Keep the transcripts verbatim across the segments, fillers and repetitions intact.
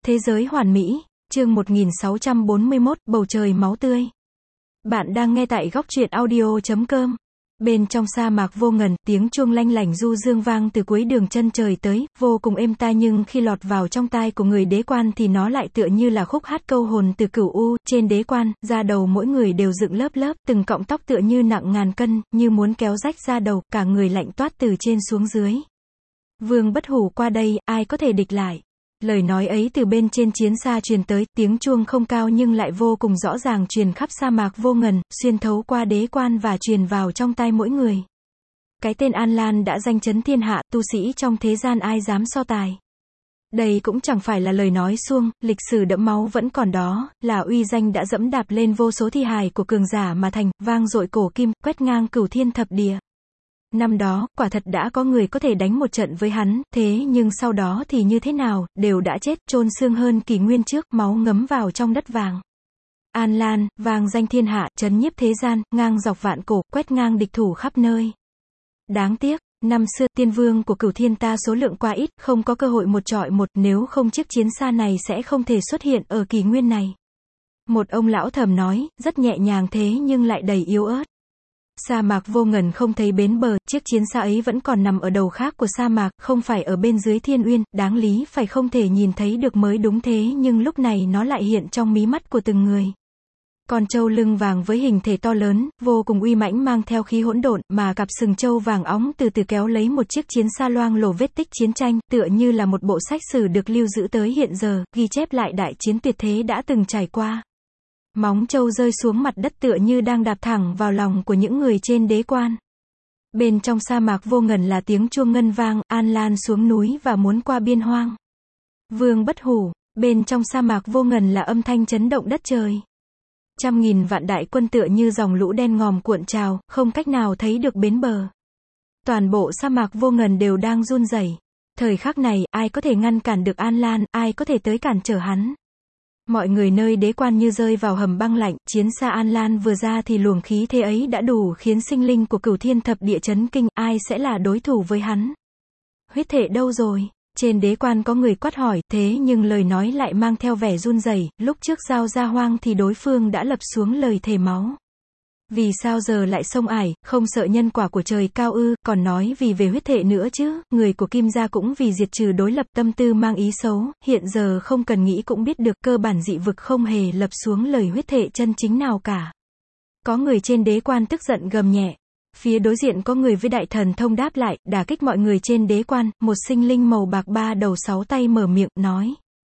Thế giới hoàn mỹ, chương một nghìn sáu trăm bốn mươi mốt, bầu trời máu tươi. Bạn đang nghe tại góc truyện audio chấm com. Bên trong sa mạc vô ngần, tiếng chuông lanh lảnh du dương vang từ cuối đường chân trời tới, vô cùng êm tai, nhưng khi lọt vào trong tai của người đế quan thì nó lại tựa như là khúc hát câu hồn từ cửu u. Trên đế quan, da đầu mỗi người đều dựng lớp lớp, từng cọng tóc tựa như nặng ngàn cân, như muốn kéo rách da đầu, cả người lạnh toát từ trên xuống dưới. Vương Bất Hủ qua đây, ai có thể địch lại? Lời nói ấy từ bên trên chiến xa truyền tới, tiếng chuông không cao nhưng lại vô cùng rõ ràng truyền khắp sa mạc vô ngần, xuyên thấu qua đế quan và truyền vào trong tai mỗi người. Cái tên An Lan đã danh chấn thiên hạ, tu sĩ trong thế gian ai dám so tài. Đây cũng chẳng phải là lời nói suông, lịch sử đẫm máu vẫn còn đó, là uy danh đã dẫm đạp lên vô số thi hài của cường giả mà thành, vang dội cổ kim, quét ngang cửu thiên thập địa. Năm đó, quả thật đã có người có thể đánh một trận với hắn, thế nhưng sau đó thì như thế nào, đều đã chết, chôn xương hơn kỷ nguyên trước, máu ngấm vào trong đất vàng. An Lan, vang danh thiên hạ, chấn nhiếp thế gian, ngang dọc vạn cổ, quét ngang địch thủ khắp nơi. Đáng tiếc, năm xưa, tiên vương của cửu thiên ta số lượng quá ít, không có cơ hội một trọi một, nếu không chiếc chiến xa này sẽ không thể xuất hiện ở kỷ nguyên này. Một ông lão thầm nói, rất nhẹ nhàng thế nhưng lại đầy yếu ớt. Sa mạc vô ngần không thấy bến bờ, chiếc chiến xa ấy vẫn còn nằm ở đầu khác của sa mạc, không phải ở bên dưới thiên uyên, đáng lý phải không thể nhìn thấy được mới đúng, thế nhưng lúc này nó lại hiện trong mí mắt của từng người. Con trâu lưng vàng với hình thể to lớn, vô cùng uy mãnh, mang theo khí hỗn độn, mà cặp sừng trâu vàng óng từ từ kéo lấy một chiếc chiến xa loang lổ vết tích chiến tranh, tựa như là một bộ sách sử được lưu giữ tới hiện giờ, ghi chép lại đại chiến tuyệt thế đã từng trải qua. Móng trâu rơi xuống mặt đất tựa như đang đạp thẳng vào lòng của những người trên đế quan. Bên trong sa mạc vô ngần là tiếng chuông ngân vang, An Lan xuống núi và muốn qua biên hoang. Vương Bất Hủ, bên trong sa mạc vô ngần là âm thanh chấn động đất trời. Trăm nghìn vạn đại quân tựa như dòng lũ đen ngòm cuộn trào, không cách nào thấy được bến bờ. Toàn bộ sa mạc vô ngần đều đang run rẩy. Thời khắc này, ai có thể ngăn cản được An Lan, ai có thể tới cản trở hắn? Mọi người nơi đế quan như rơi vào hầm băng lạnh, chiến xa An Lan vừa ra thì luồng khí thế ấy đã đủ khiến sinh linh của cửu thiên thập địa chấn kinh, ai sẽ là đối thủ với hắn? Huyết thể đâu rồi? Trên đế quan có người quát hỏi, thế nhưng lời nói lại mang theo vẻ run rẩy, lúc trước giao ra hoang thì đối phương đã lập xuống lời thề máu. Vì sao giờ lại xông ải, không sợ nhân quả của trời cao ư, còn nói vì về huyết thể nữa chứ, người của Kim gia cũng vì diệt trừ đối lập, tâm tư mang ý xấu, hiện giờ không cần nghĩ cũng biết được, cơ bản dị vực không hề lập xuống lời huyết thể chân chính nào cả. Có người trên đế quan tức giận gầm nhẹ. Phía đối diện có người với đại thần thông đáp lại, đả kích mọi người trên đế quan, một sinh linh màu bạc ba đầu sáu tay mở miệng, nói.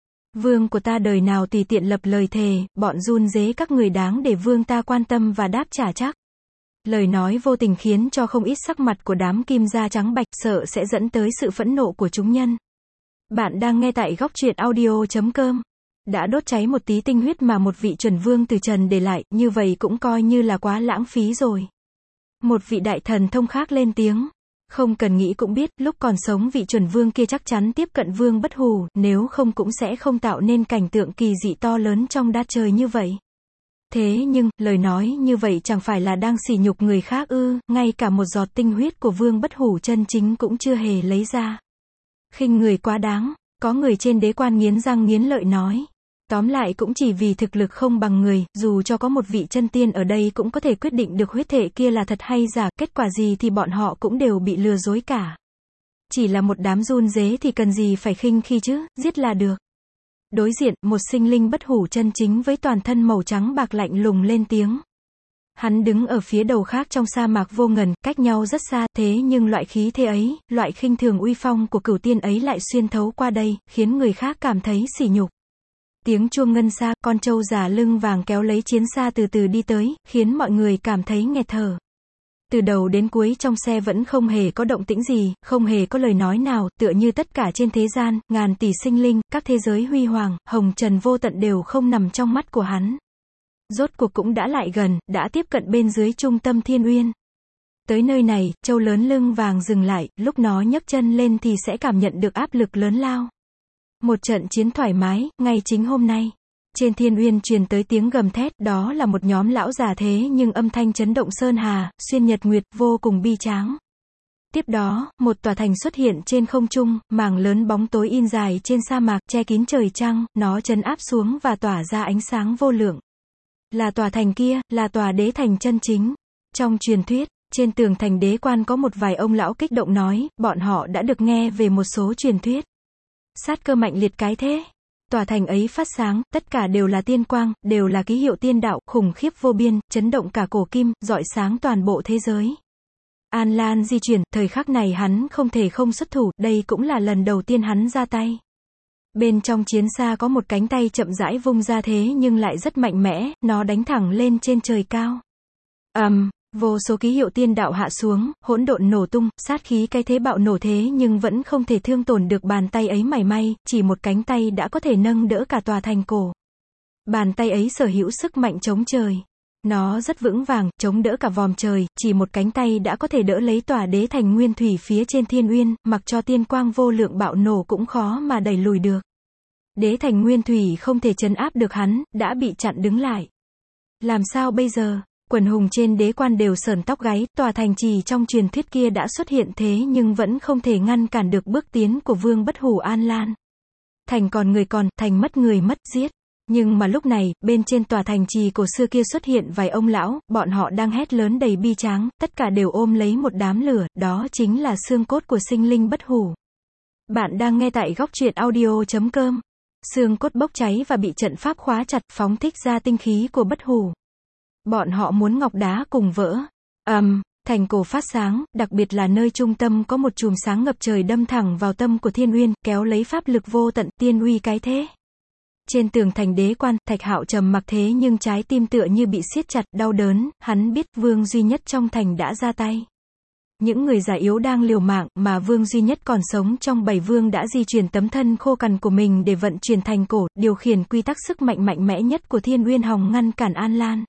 Vương của ta đời nào tùy tiện lập lời thề, bọn run rế các người đáng để vương ta quan tâm và đáp trả chắc. Lời nói vô tình khiến cho không ít sắc mặt của đám Kim gia trắng bạch, sợ sẽ dẫn tới sự phẫn nộ của chúng nhân. Bạn đang nghe tại góc truyện audio chấm com. Đã đốt cháy một tí tinh huyết mà một vị chuẩn vương từ trần để lại, như vậy cũng coi như là quá lãng phí rồi. Một vị đại thần thông khác lên tiếng. Không cần nghĩ cũng biết, lúc còn sống vị chuẩn vương kia chắc chắn tiếp cận Vương Bất Hủ, nếu không cũng sẽ không tạo nên cảnh tượng kỳ dị to lớn trong đát trời như vậy. Thế nhưng, lời nói như vậy chẳng phải là đang sỉ nhục người khác ư, ngay cả một giọt tinh huyết của Vương Bất Hủ chân chính cũng chưa hề lấy ra. Khinh người quá đáng, có người trên đế quan nghiến răng nghiến lợi nói. Tóm lại cũng chỉ vì thực lực không bằng người, dù cho có một vị chân tiên ở đây cũng có thể quyết định được huyết thể kia là thật hay giả, kết quả gì thì bọn họ cũng đều bị lừa dối cả. Chỉ là một đám run rế thì cần gì phải khinh khi chứ, giết là được. Đối diện, một sinh linh bất hủ chân chính với toàn thân màu trắng bạc lạnh lùng lên tiếng. Hắn đứng ở phía đầu khác trong sa mạc vô ngần, cách nhau rất xa, thế nhưng loại khí thế ấy, loại khinh thường uy phong của cửu tiên ấy lại xuyên thấu qua đây, khiến người khác cảm thấy sỉ nhục. Tiếng chuông ngân xa, con trâu già lưng vàng kéo lấy chiến xa từ từ đi tới, khiến mọi người cảm thấy nghẹt thở. Từ đầu đến cuối trong xe vẫn không hề có động tĩnh gì, không hề có lời nói nào, tựa như tất cả trên thế gian, ngàn tỷ sinh linh, các thế giới huy hoàng, hồng trần vô tận đều không nằm trong mắt của hắn. Rốt cuộc cũng đã lại gần, đã tiếp cận bên dưới trung tâm thiên uyên. Tới nơi này, trâu lớn lưng vàng dừng lại, lúc nó nhấc chân lên thì sẽ cảm nhận được áp lực lớn lao. Một trận chiến thoải mái, ngay chính hôm nay. Trên thiên uyên truyền tới tiếng gầm thét, đó là một nhóm lão già thế nhưng âm thanh chấn động sơn hà, xuyên nhật nguyệt, vô cùng bi tráng. Tiếp đó, một tòa thành xuất hiện trên không trung, mảng lớn bóng tối in dài trên sa mạc, che kín trời trăng, nó trấn áp xuống và tỏa ra ánh sáng vô lượng. Là tòa thành kia, là tòa đế thành chân chính. Trong truyền thuyết, trên tường thành đế quan có một vài ông lão kích động nói, bọn họ đã được nghe về một số truyền thuyết. Sát cơ mạnh liệt cái thế. Tòa thành ấy phát sáng, tất cả đều là tiên quang, đều là ký hiệu tiên đạo, khủng khiếp vô biên, chấn động cả cổ kim, rọi sáng toàn bộ thế giới. An Lan di chuyển, thời khắc này hắn không thể không xuất thủ, đây cũng là lần đầu tiên hắn ra tay. Bên trong chiến xa có một cánh tay chậm rãi vung ra thế nhưng lại rất mạnh mẽ, nó đánh thẳng lên trên trời cao. ầm, um, vô số ký hiệu tiên đạo hạ xuống, hỗn độn nổ tung, sát khí cái thế bạo nổ thế nhưng vẫn không thể thương tổn được bàn tay ấy mảy may, chỉ một cánh tay đã có thể nâng đỡ cả tòa thành cổ. Bàn tay ấy sở hữu sức mạnh chống trời. Nó rất vững vàng, chống đỡ cả vòm trời, chỉ một cánh tay đã có thể đỡ lấy tòa đế thành nguyên thủy phía trên thiên uyên, mặc cho tiên quang vô lượng bạo nổ cũng khó mà đẩy lùi được. Đế thành nguyên thủy không thể trấn áp được hắn, đã bị chặn đứng lại. Làm sao bây giờ? Quần hùng trên đế quan đều sởn tóc gáy, tòa thành trì trong truyền thuyết kia đã xuất hiện thế nhưng vẫn không thể ngăn cản được bước tiến của Vương Bất Hủ An Lan. Thành còn người còn, thành mất người mất, giết. Nhưng mà lúc này, bên trên tòa thành trì cổ xưa kia xuất hiện vài ông lão, bọn họ đang hét lớn đầy bi tráng, tất cả đều ôm lấy một đám lửa, đó chính là xương cốt của sinh linh bất hủ. Bạn đang nghe tại góc truyện audio chấm com. Xương cốt bốc cháy và bị trận pháp khóa chặt, phóng thích ra tinh khí của bất hủ. Bọn họ muốn ngọc đá cùng vỡ. ầm, um, thành cổ phát sáng, đặc biệt là nơi trung tâm có một chùm sáng ngập trời đâm thẳng vào tâm của Thiên Uyên, kéo lấy pháp lực vô tận, tiên uy cái thế. Trên tường thành đế quan, Thạch Hạo trầm mặc thế nhưng trái tim tựa như bị siết chặt, đau đớn, hắn biết vương duy nhất trong thành đã ra tay. Những người già yếu đang liều mạng, mà vương duy nhất còn sống trong bảy vương đã di chuyển tấm thân khô cằn của mình để vận chuyển thành cổ, điều khiển quy tắc sức mạnh mạnh mẽ nhất của Thiên Uyên hòng ngăn cản An Lan.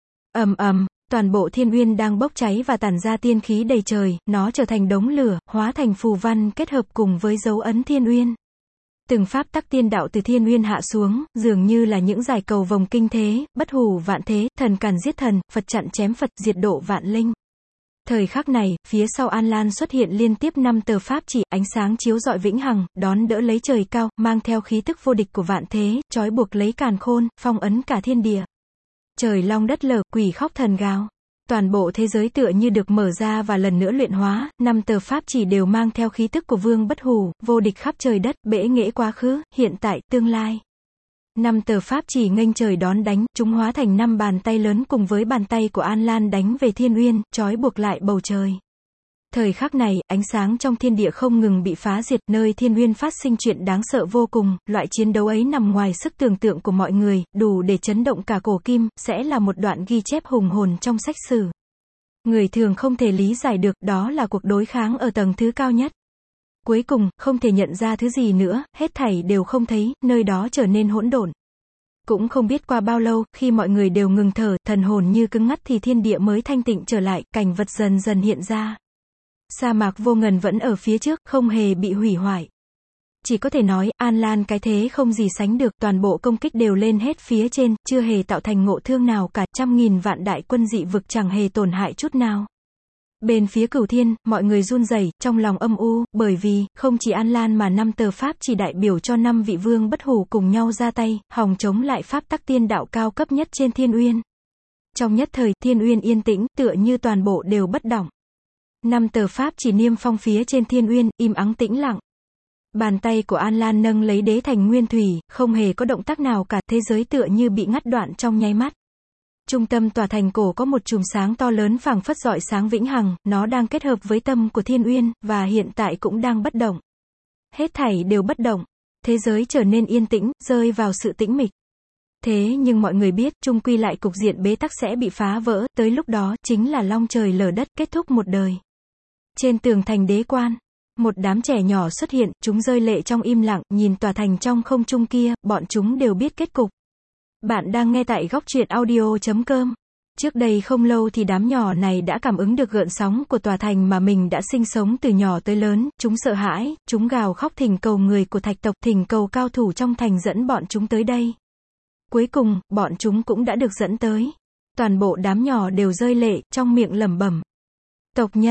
ầm ầm, toàn bộ Thiên Uyên đang bốc cháy và tản ra tiên khí đầy trời, nó trở thành đống lửa, hóa thành phù văn kết hợp cùng với dấu ấn Thiên Uyên. Từng pháp tắc tiên đạo từ Thiên Uyên hạ xuống, dường như là những giải cầu vồng kinh thế, bất hủ vạn thế, thần càn giết thần, Phật chặn chém Phật, diệt độ vạn linh. Thời khắc này, phía sau An Lan xuất hiện liên tiếp năm tờ pháp chỉ, ánh sáng chiếu rọi vĩnh hằng, đón đỡ lấy trời cao, mang theo khí tức vô địch của vạn thế, trói buộc lấy càn khôn, phong ấn cả thiên địa. Trời long đất lở, quỷ khóc thần gào. Toàn bộ thế giới tựa như được mở ra và lần nữa luyện hóa, năm tờ pháp chỉ đều mang theo khí tức của Vương Bất Hủ, vô địch khắp trời đất, bẽ nghễ quá khứ, hiện tại, tương lai. Năm tờ pháp chỉ nghênh trời đón đánh, chúng hóa thành năm bàn tay lớn cùng với bàn tay của An Lan đánh về Thiên Uyên, trói buộc lại bầu trời. Thời khắc này, ánh sáng trong thiên địa không ngừng bị phá diệt, nơi Thiên Uyên phát sinh chuyện đáng sợ vô cùng, loại chiến đấu ấy nằm ngoài sức tưởng tượng của mọi người, đủ để chấn động cả cổ kim, sẽ là một đoạn ghi chép hùng hồn trong sách sử. Người thường không thể lý giải được, đó là cuộc đối kháng ở tầng thứ cao nhất. Cuối cùng, không thể nhận ra thứ gì nữa, hết thảy đều không thấy, nơi đó trở nên hỗn độn. Cũng không biết qua bao lâu, khi mọi người đều ngừng thở, thần hồn như cứng ngắt thì thiên địa mới thanh tịnh trở lại, cảnh vật dần dần hiện ra. Sa mạc vô ngần vẫn ở phía trước, không hề bị hủy hoại. Chỉ có thể nói, An Lan cái thế không gì sánh được, toàn bộ công kích đều lên hết phía trên, chưa hề tạo thành ngộ thương nào cả, trăm nghìn vạn đại quân dị vực chẳng hề tổn hại chút nào. Bên phía Cửu Thiên, mọi người run rẩy, trong lòng âm u, bởi vì, không chỉ An Lan mà năm tờ pháp chỉ đại biểu cho năm vị vương bất hủ cùng nhau ra tay, hòng chống lại pháp tắc tiên đạo cao cấp nhất trên Thiên Uyên. Trong nhất thời, Thiên Uyên yên tĩnh, tựa như toàn bộ đều bất động. Năm tờ pháp chỉ niêm phong phía trên Thiên Uyên, im ắng tĩnh lặng. Bàn tay của An Lan nâng lấy đế thành nguyên thủy, không hề có động tác nào cả, thế giới tựa như bị ngắt đoạn trong nháy mắt. Trung tâm tòa thành cổ có một chùm sáng to lớn phảng phất rọi sáng vĩnh hằng, nó đang kết hợp với tâm của Thiên Uyên, và hiện tại cũng đang bất động. Hết thảy đều bất động. Thế giới trở nên yên tĩnh, rơi vào sự tĩnh mịch. Thế nhưng mọi người biết, chung quy lại cục diện bế tắc sẽ bị phá vỡ, tới lúc đó, chính là long trời lở đất, kết thúc một đời. Trên tường thành đế quan, một đám trẻ nhỏ xuất hiện, chúng rơi lệ trong im lặng, nhìn tòa thành trong không trung kia, bọn chúng đều biết kết cục. Bạn đang nghe tại góc truyện audio chấm com. Trước đây không lâu thì đám nhỏ này đã cảm ứng được gợn sóng của tòa thành mà mình đã sinh sống từ nhỏ tới lớn, chúng sợ hãi, chúng gào khóc thỉnh cầu người của thạch tộc, thỉnh cầu cao thủ trong thành dẫn bọn chúng tới đây. Cuối cùng, bọn chúng cũng đã được dẫn tới. Toàn bộ đám nhỏ đều rơi lệ, trong miệng lẩm bẩm. Tộc nhân,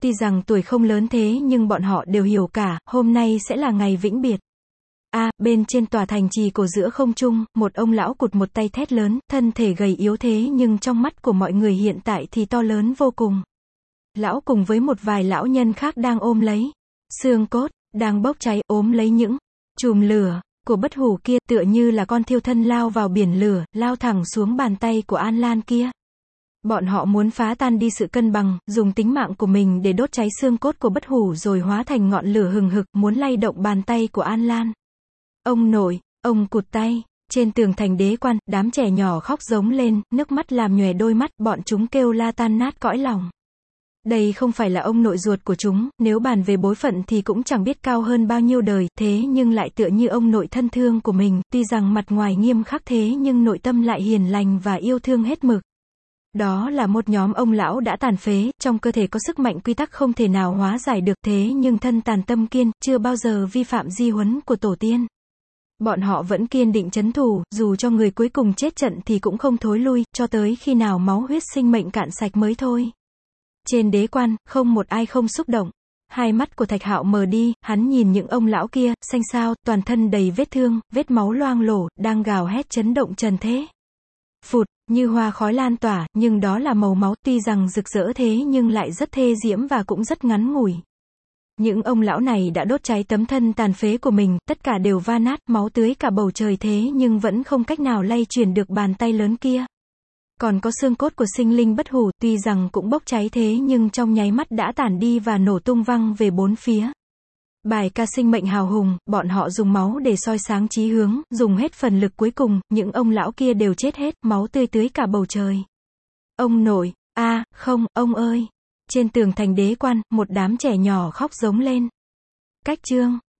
Tuy rằng tuổi không lớn thế nhưng bọn họ đều hiểu cả, hôm nay sẽ là ngày vĩnh biệt. A, bên trên tòa thành trì cổ giữa không trung, một ông lão cụt một tay thét lớn, thân thể gầy yếu thế nhưng trong mắt của mọi người hiện tại thì to lớn vô cùng. Lão cùng với một vài lão nhân khác đang ôm lấy xương cốt, đang bốc cháy, ôm lấy những chùm lửa của bất hủ kia, tựa như là con thiêu thân lao vào biển lửa, lao thẳng xuống bàn tay của An Lan kia. Bọn họ muốn phá tan đi sự cân bằng, dùng tính mạng của mình để đốt cháy xương cốt của bất hủ rồi hóa thành ngọn lửa hừng hực, muốn lay động bàn tay của An Lan. Ông nội, ông cụt tay. Trên tường thành đế quan, đám trẻ nhỏ khóc giống lên, nước mắt làm nhòe đôi mắt, bọn chúng kêu la tan nát cõi lòng. Đây không phải là ông nội ruột của chúng, nếu bàn về bối phận thì cũng chẳng biết cao hơn bao nhiêu đời, thế nhưng lại tựa như ông nội thân thương của mình, tuy rằng mặt ngoài nghiêm khắc thế nhưng nội tâm lại hiền lành và yêu thương hết mực. Đó là một nhóm ông lão đã tàn phế, trong cơ thể có sức mạnh quy tắc không thể nào hóa giải được, thế nhưng thân tàn tâm kiên, chưa bao giờ vi phạm di huấn của tổ tiên. Bọn họ vẫn kiên định trấn thủ, dù cho người cuối cùng chết trận thì cũng không thối lui, cho tới khi nào máu huyết sinh mệnh cạn sạch mới thôi. Trên đế quan, không một ai không xúc động. Hai mắt của Thạch Hạo mờ đi, hắn nhìn những ông lão kia, xanh xao, toàn thân đầy vết thương, vết máu loang lổ, đang gào hét chấn động trần thế. Phụt, như hoa khói lan tỏa, nhưng đó là màu máu, tuy rằng rực rỡ thế nhưng lại rất thê diễm và cũng rất ngắn ngủi. Những ông lão này đã đốt cháy tấm thân tàn phế của mình, tất cả đều va nát, máu tưới cả bầu trời thế nhưng vẫn không cách nào lay chuyển được bàn tay lớn kia. Còn có xương cốt của sinh linh bất hủ, tuy rằng cũng bốc cháy thế nhưng trong nháy mắt đã tản đi và nổ tung văng về bốn phía. Bài ca sinh mệnh hào hùng, bọn họ dùng máu để soi sáng chí hướng, dùng hết phần lực cuối cùng, những ông lão kia đều chết hết, máu tươi tưới cả bầu trời. Ông nội, a, à, không, ông ơi. Trên tường thành đế quan, một đám trẻ nhỏ khóc giống lên. Cách chương